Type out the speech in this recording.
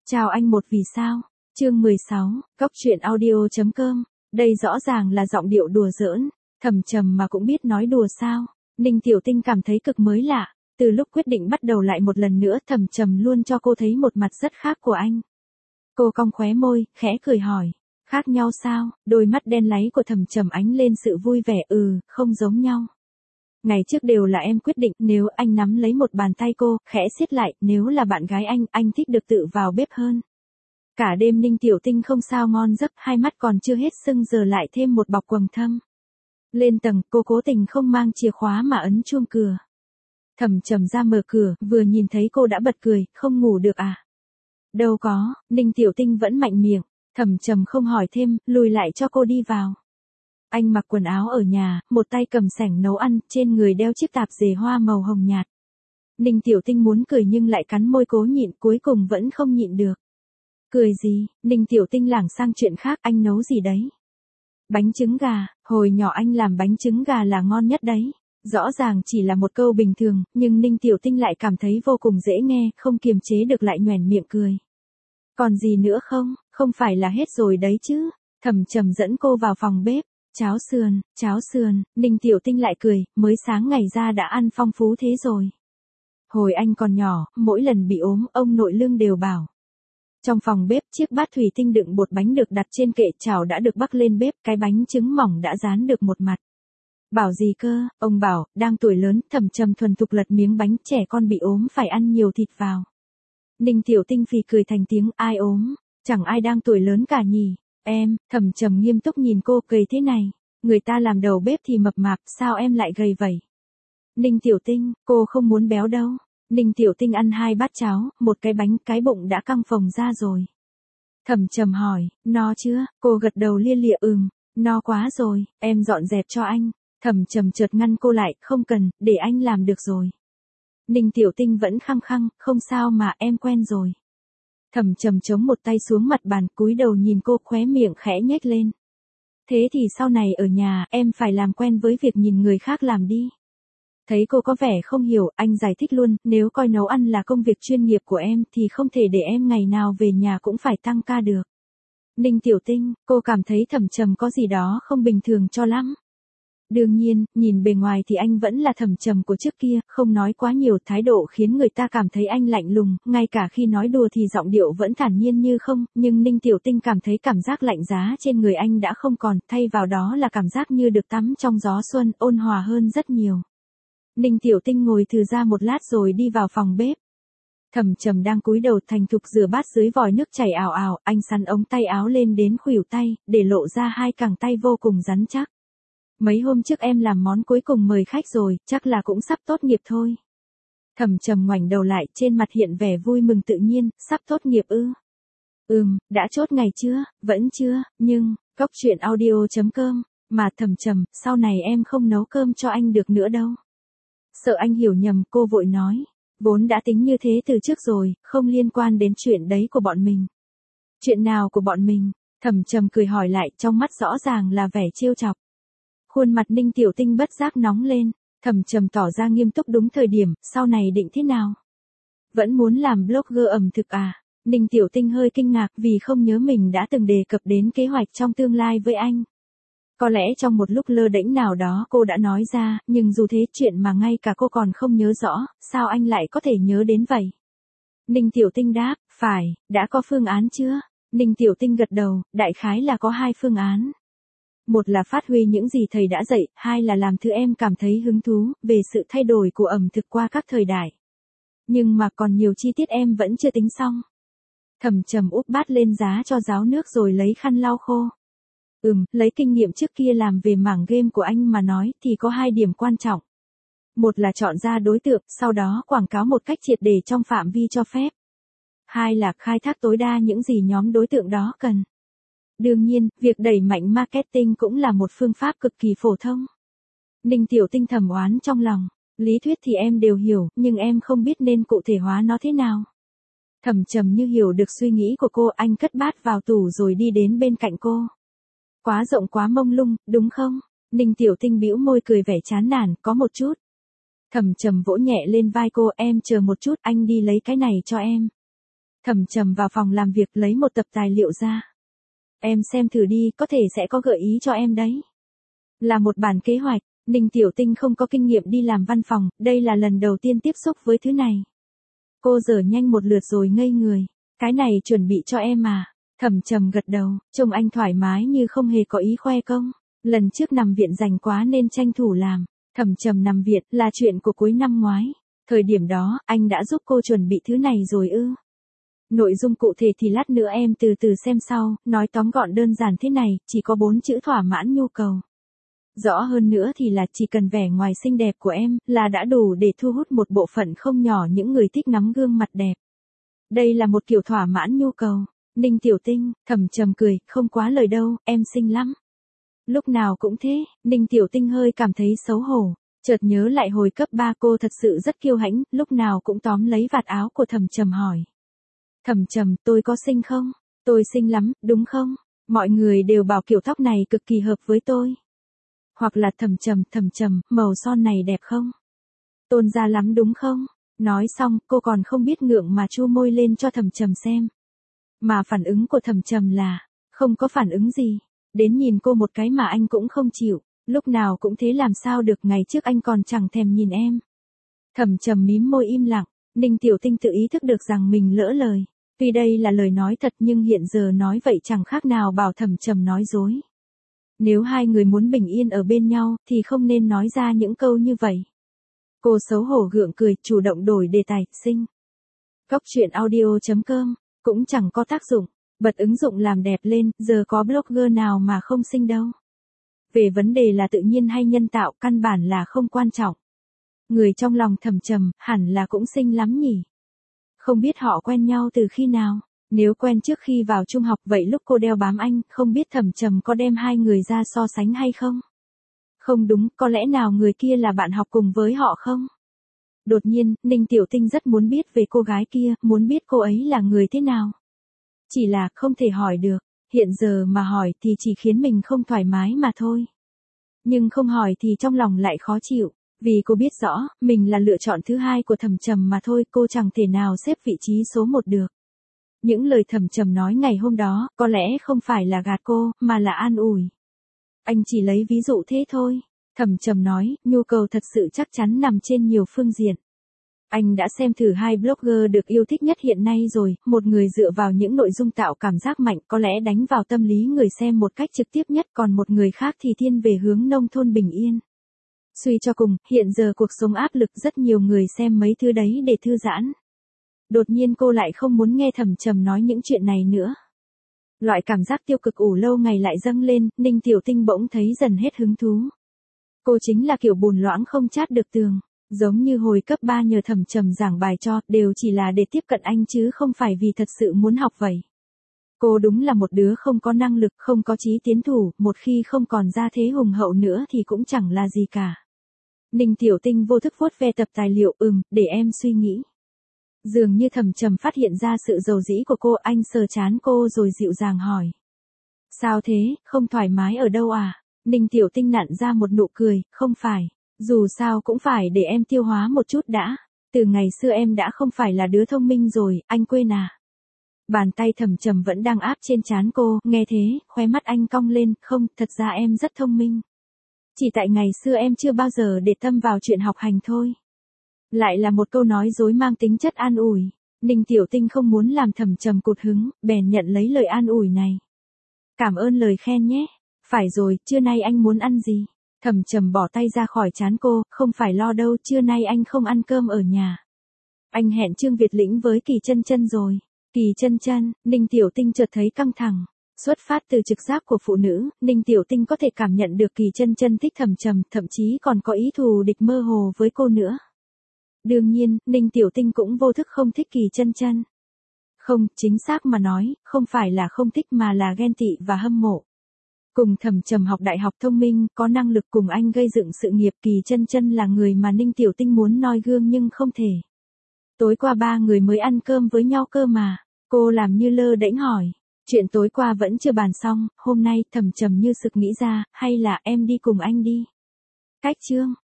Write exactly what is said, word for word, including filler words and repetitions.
Chào anh một vì sao. Chương mười sáu, Cóc truyện audio chấm com. Đây rõ ràng là giọng điệu đùa giỡn, Thầm Trầm mà cũng biết nói đùa sao? Ninh Tiểu Tinh cảm thấy cực mới lạ, từ lúc quyết định bắt đầu lại một lần nữa Thầm Trầm luôn cho cô thấy một mặt rất khác của anh. Cô cong khóe môi, khẽ cười hỏi, khác nhau sao? Đôi mắt đen láy của Thầm Trầm ánh lên sự vui vẻ, ừ, không giống nhau. Ngày trước đều là em quyết định, nếu anh nắm lấy một bàn tay cô, khẽ siết lại, nếu là bạn gái anh, anh thích được tự vào bếp hơn. Cả đêm Ninh Tiểu Tinh không sao ngon giấc, hai mắt còn chưa hết sưng giờ lại thêm một bọc quầng thâm. Lên tầng, cô cố tình không mang chìa khóa mà ấn chuông cửa. Thầm Trầm ra mở cửa, vừa nhìn thấy cô đã bật cười, không ngủ được à? Đâu có, Ninh Tiểu Tinh vẫn mạnh miệng, Thầm Trầm không hỏi thêm, lùi lại cho cô đi vào. Anh mặc quần áo ở nhà, một tay cầm sẻng nấu ăn, trên người đeo chiếc tạp dề hoa màu hồng nhạt. Ninh Tiểu Tinh muốn cười nhưng lại cắn môi cố nhịn, cuối cùng vẫn không nhịn được. Cười gì? Ninh Tiểu Tinh lảng sang chuyện khác, anh nấu gì đấy? Bánh trứng gà, hồi nhỏ anh làm bánh trứng gà là ngon nhất đấy. Rõ ràng chỉ là một câu bình thường, nhưng Ninh Tiểu Tinh lại cảm thấy vô cùng dễ nghe, không kiềm chế được lại nhoẻn miệng cười. Còn gì nữa không? Không phải là hết rồi đấy chứ? Thầm Trầm dẫn cô vào phòng bếp. Cháo sườn, cháo sườn, Ninh Tiểu Tinh lại cười, mới sáng ngày ra đã ăn phong phú thế rồi. Hồi anh còn nhỏ, mỗi lần bị ốm, ông nội Lương đều bảo. Trong phòng bếp, chiếc bát thủy tinh đựng bột bánh được đặt trên kệ chảo đã được bắc lên bếp, cái bánh trứng mỏng đã rán được một mặt. Bảo gì cơ, ông bảo, đang tuổi lớn, Thầm Trầm thuần thục lật miếng bánh, trẻ con bị ốm phải ăn nhiều thịt vào. Ninh Tiểu Tinh phì cười thành tiếng, ai ốm, chẳng ai đang tuổi lớn cả nhỉ. Em, Thầm Trầm nghiêm túc nhìn cô, cười thế này, người ta làm đầu bếp thì mập mạp, sao em lại gầy vậy? Ninh Tiểu Tinh, cô không muốn béo đâu. Ninh Tiểu Tinh ăn hai bát cháo, một cái bánh, cái bụng đã căng phồng ra rồi. Thầm Trầm hỏi, no chưa? Cô gật đầu lia lịa, ừm, no quá rồi, em dọn dẹp cho anh. Thầm Trầm chợt ngăn cô lại, không cần, để anh làm được rồi. Ninh Tiểu Tinh vẫn khăng khăng, không sao mà, em quen rồi. Thầm Trầm chống một tay xuống mặt bàn, cúi đầu nhìn cô, khóe miệng khẽ nhếch lên. Thế thì sau này ở nhà, em phải làm quen với việc nhìn người khác làm đi. Thấy cô có vẻ không hiểu, anh giải thích luôn, nếu coi nấu ăn là công việc chuyên nghiệp của em, thì không thể để em ngày nào về nhà cũng phải tăng ca được. Ninh Tiểu Tinh, cô cảm thấy Thầm Trầm có gì đó không bình thường cho lắm. Đương nhiên, nhìn bề ngoài thì anh vẫn là Thầm Trầm của trước kia, không nói quá nhiều, thái độ khiến người ta cảm thấy anh lạnh lùng, ngay cả khi nói đùa thì giọng điệu vẫn thản nhiên như không, nhưng Ninh Tiểu Tinh cảm thấy cảm giác lạnh giá trên người anh đã không còn, thay vào đó là cảm giác như được tắm trong gió xuân, ôn hòa hơn rất nhiều. Ninh Tiểu Tinh ngồi thừ ra một lát rồi đi vào phòng bếp. Thầm Trầm đang cúi đầu thành thục rửa bát dưới vòi nước chảy ào ào, anh sắn ống tay áo lên đến khuỷu tay, để lộ ra hai cẳng tay vô cùng rắn chắc. Mấy hôm trước em làm món cuối cùng mời khách rồi, chắc là cũng sắp tốt nghiệp thôi. Thầm Trầm ngoảnh đầu lại, trên mặt hiện vẻ vui mừng tự nhiên, sắp tốt nghiệp ư? Ừm, đã chốt ngày chưa? Vẫn chưa, nhưng, Cóc truyện audio chấm com, mà Thầm Trầm, sau này em không nấu cơm cho anh được nữa đâu. Sợ anh hiểu nhầm, cô vội nói, vốn đã tính như thế từ trước rồi, không liên quan đến chuyện đấy của bọn mình. Chuyện nào của bọn mình? Thầm Trầm cười hỏi lại, trong mắt rõ ràng là vẻ trêu chọc. Khuôn mặt Ninh Tiểu Tinh bất giác nóng lên, Thầm Trầm tỏ ra nghiêm túc, đúng thời điểm, sau này định thế nào? Vẫn muốn làm blogger ẩm thực à? Ninh Tiểu Tinh hơi kinh ngạc vì không nhớ mình đã từng đề cập đến kế hoạch trong tương lai với anh. Có lẽ trong một lúc lơ đễnh nào đó cô đã nói ra, nhưng dù thế chuyện mà ngay cả cô còn không nhớ rõ, sao anh lại có thể nhớ đến vậy? Ninh Tiểu Tinh đáp, phải, đã có phương án chưa? Ninh Tiểu Tinh gật đầu, đại khái là có hai phương án. Một là phát huy những gì thầy đã dạy, hai là làm thứ em cảm thấy hứng thú, về sự thay đổi của ẩm thực qua các thời đại. Nhưng mà còn nhiều chi tiết em vẫn chưa tính xong. Thầm Trầm úp bát lên giá cho ráo nước rồi lấy khăn lau khô. Ừm, lấy kinh nghiệm trước kia làm về mảng game của anh mà nói thì có hai điểm quan trọng. Một là chọn ra đối tượng, sau đó quảng cáo một cách triệt để trong phạm vi cho phép. Hai là khai thác tối đa những gì nhóm đối tượng đó cần. Đương nhiên, việc đẩy mạnh marketing cũng là một phương pháp cực kỳ phổ thông. Ninh Tiểu Tinh thầm oán trong lòng, lý thuyết thì em đều hiểu, nhưng em không biết nên cụ thể hóa nó thế nào. Thầm Trầm như hiểu được suy nghĩ của cô, anh cất bát vào tủ rồi đi đến bên cạnh cô. Quá rộng quá mông lung, đúng không? Ninh Tiểu Tinh bĩu môi cười vẻ chán nản, có một chút. Thầm Trầm vỗ nhẹ lên vai cô, em chờ một chút, anh đi lấy cái này cho em. Thẩm Trầm vào phòng làm việc lấy một tập tài liệu ra. Em xem thử đi, có thể sẽ có gợi ý cho em đấy. Là một bản kế hoạch, Ninh Tiểu Tinh không có kinh nghiệm đi làm văn phòng, đây là lần đầu tiên tiếp xúc với thứ này. Cô dở nhanh một lượt rồi ngây người. Cái này chuẩn bị cho em à? Thẩm Trầm gật đầu, trông anh thoải mái như không hề có ý khoe công. Lần trước nằm viện rảnh quá nên tranh thủ làm. Thẩm Trầm nằm viện là chuyện của cuối năm ngoái. Thời điểm đó, anh đã giúp cô chuẩn bị thứ này rồi ư? Nội dung cụ thể thì lát nữa em từ từ xem sau, nói tóm gọn đơn giản thế này, chỉ có bốn chữ thỏa mãn nhu cầu. Rõ hơn nữa thì là chỉ cần vẻ ngoài xinh đẹp của em là đã đủ để thu hút một bộ phận không nhỏ những người thích ngắm gương mặt đẹp. Đây là một kiểu thỏa mãn nhu cầu. Ninh Tiểu Tinh, Thẩm Trầm cười, không quá lời đâu, em xinh lắm. Lúc nào cũng thế, Ninh Tiểu Tinh hơi cảm thấy xấu hổ, chợt nhớ lại hồi cấp ba cô thật sự rất kiêu hãnh, lúc nào cũng tóm lấy vạt áo của Thẩm Trầm hỏi. Thẩm Trầm, tôi có xinh không? Tôi xinh lắm, đúng không? Mọi người đều bảo kiểu tóc này cực kỳ hợp với tôi. Hoặc là Thẩm Trầm, Thẩm Trầm, màu son này đẹp không? Tôn ra lắm đúng không? Nói xong, cô còn không biết ngượng mà chu môi lên cho Thẩm Trầm xem. Mà phản ứng của Thẩm Trầm là, không có phản ứng gì. Đến nhìn cô một cái mà anh cũng không chịu, lúc nào cũng thế làm sao được, ngày trước anh còn chẳng thèm nhìn em. Thẩm Trầm mím môi im lặng, Ninh Tiểu Tinh tự ý thức được rằng mình lỡ lời. Tuy đây là lời nói thật nhưng hiện giờ nói vậy chẳng khác nào bảo Thẩm Trầm nói dối. Nếu hai người muốn bình yên ở bên nhau thì không nên nói ra những câu như vậy. Cô xấu hổ gượng cười, chủ động đổi đề tài, xinh. Cóc truyện audio chấm com, cũng chẳng có tác dụng, bật ứng dụng làm đẹp lên, giờ có blogger nào mà không xinh đâu. Về vấn đề là tự nhiên hay nhân tạo, căn bản là không quan trọng. Người trong lòng Thẩm Trầm, hẳn là cũng xinh lắm nhỉ. Không biết họ quen nhau từ khi nào, nếu quen trước khi vào trung học vậy lúc cô đeo bám anh, không biết Thẩm Trầm có đem hai người ra so sánh hay không? Không đúng, có lẽ nào người kia là bạn học cùng với họ không? Đột nhiên, Ninh Tiểu Tinh rất muốn biết về cô gái kia, muốn biết cô ấy là người thế nào. Chỉ là không thể hỏi được, hiện giờ mà hỏi thì chỉ khiến mình không thoải mái mà thôi. Nhưng không hỏi thì trong lòng lại khó chịu, vì cô biết rõ, mình là lựa chọn thứ hai của Thẩm Trầm mà thôi, cô chẳng thể nào xếp vị trí số một được. Những lời Thẩm Trầm nói ngày hôm đó, có lẽ không phải là gạt cô, mà là an ủi. Anh chỉ lấy ví dụ thế thôi. Thẩm Trầm nói, nhu cầu thật sự chắc chắn nằm trên nhiều phương diện. Anh đã xem thử hai blogger được yêu thích nhất hiện nay rồi, một người dựa vào những nội dung tạo cảm giác mạnh có lẽ đánh vào tâm lý người xem một cách trực tiếp nhất, còn một người khác thì thiên về hướng nông thôn bình yên. Suy cho cùng, hiện giờ cuộc sống áp lực, rất nhiều người xem mấy thứ đấy để thư giãn. Đột nhiên cô lại không muốn nghe Thẩm Trầm nói những chuyện này nữa. Loại cảm giác tiêu cực ủ lâu ngày lại dâng lên, Ninh Tiểu Tinh bỗng thấy dần hết hứng thú. Cô chính là kiểu bùn loãng không chát được tường, giống như hồi cấp ba nhờ Thẩm Trầm giảng bài cho, đều chỉ là để tiếp cận anh chứ không phải vì thật sự muốn học vậy. Cô đúng là một đứa không có năng lực, không có chí tiến thủ, một khi không còn ra thế hùng hậu nữa thì cũng chẳng là gì cả. Ninh Tiểu Tinh vô thức vuốt ve tập tài liệu, ừm, để em suy nghĩ. Dường như Thẩm Trầm phát hiện ra sự dầu dĩ của cô, anh sờ trán cô rồi dịu dàng hỏi. Sao thế, không thoải mái ở đâu à? Ninh Tiểu Tinh nặn ra một nụ cười, không phải, dù sao cũng phải để em tiêu hóa một chút đã. Từ ngày xưa em đã không phải là đứa thông minh rồi, anh quên à? Bàn tay Thẩm Trầm vẫn đang áp trên trán cô, nghe thế, khóe mắt anh cong lên, không, thật ra em rất thông minh. Chỉ tại ngày xưa em chưa bao giờ để tâm vào chuyện học hành thôi. Lại là một câu nói dối mang tính chất an ủi. Ninh Tiểu Tinh không muốn làm Thẩm Trầm cụt hứng, bèn nhận lấy lời an ủi này. Cảm ơn lời khen nhé. Phải rồi, trưa nay anh muốn ăn gì? Thẩm Trầm bỏ tay ra khỏi trán cô, không phải lo đâu, trưa nay anh không ăn cơm ở nhà. Anh hẹn Trương Việt Lĩnh với Kỳ Chân Chân rồi. Kỳ Chân Chân, Ninh Tiểu Tinh chợt thấy căng thẳng. Xuất phát từ trực giác của phụ nữ, Ninh Tiểu Tinh có thể cảm nhận được Kỳ Chân Chân thích Thẩm Trầm, thậm chí còn có ý thù địch mơ hồ với cô nữa. Đương nhiên, Ninh Tiểu Tinh cũng vô thức không thích Kỳ Chân Chân. Không, chính xác mà nói, không phải là không thích mà là ghen tị và hâm mộ. Cùng Thẩm Trầm học đại học thông minh, có năng lực cùng anh gây dựng sự nghiệp, Kỳ Chân Chân là người mà Ninh Tiểu Tinh muốn noi gương nhưng không thể. Tối qua ba người mới ăn cơm với nhau cơ mà. Cô làm như lơ đễnh hỏi. Chuyện tối qua vẫn chưa bàn xong, hôm nay Thẩm Trầm như sực nghĩ ra, hay là em đi cùng anh đi. Cách chương.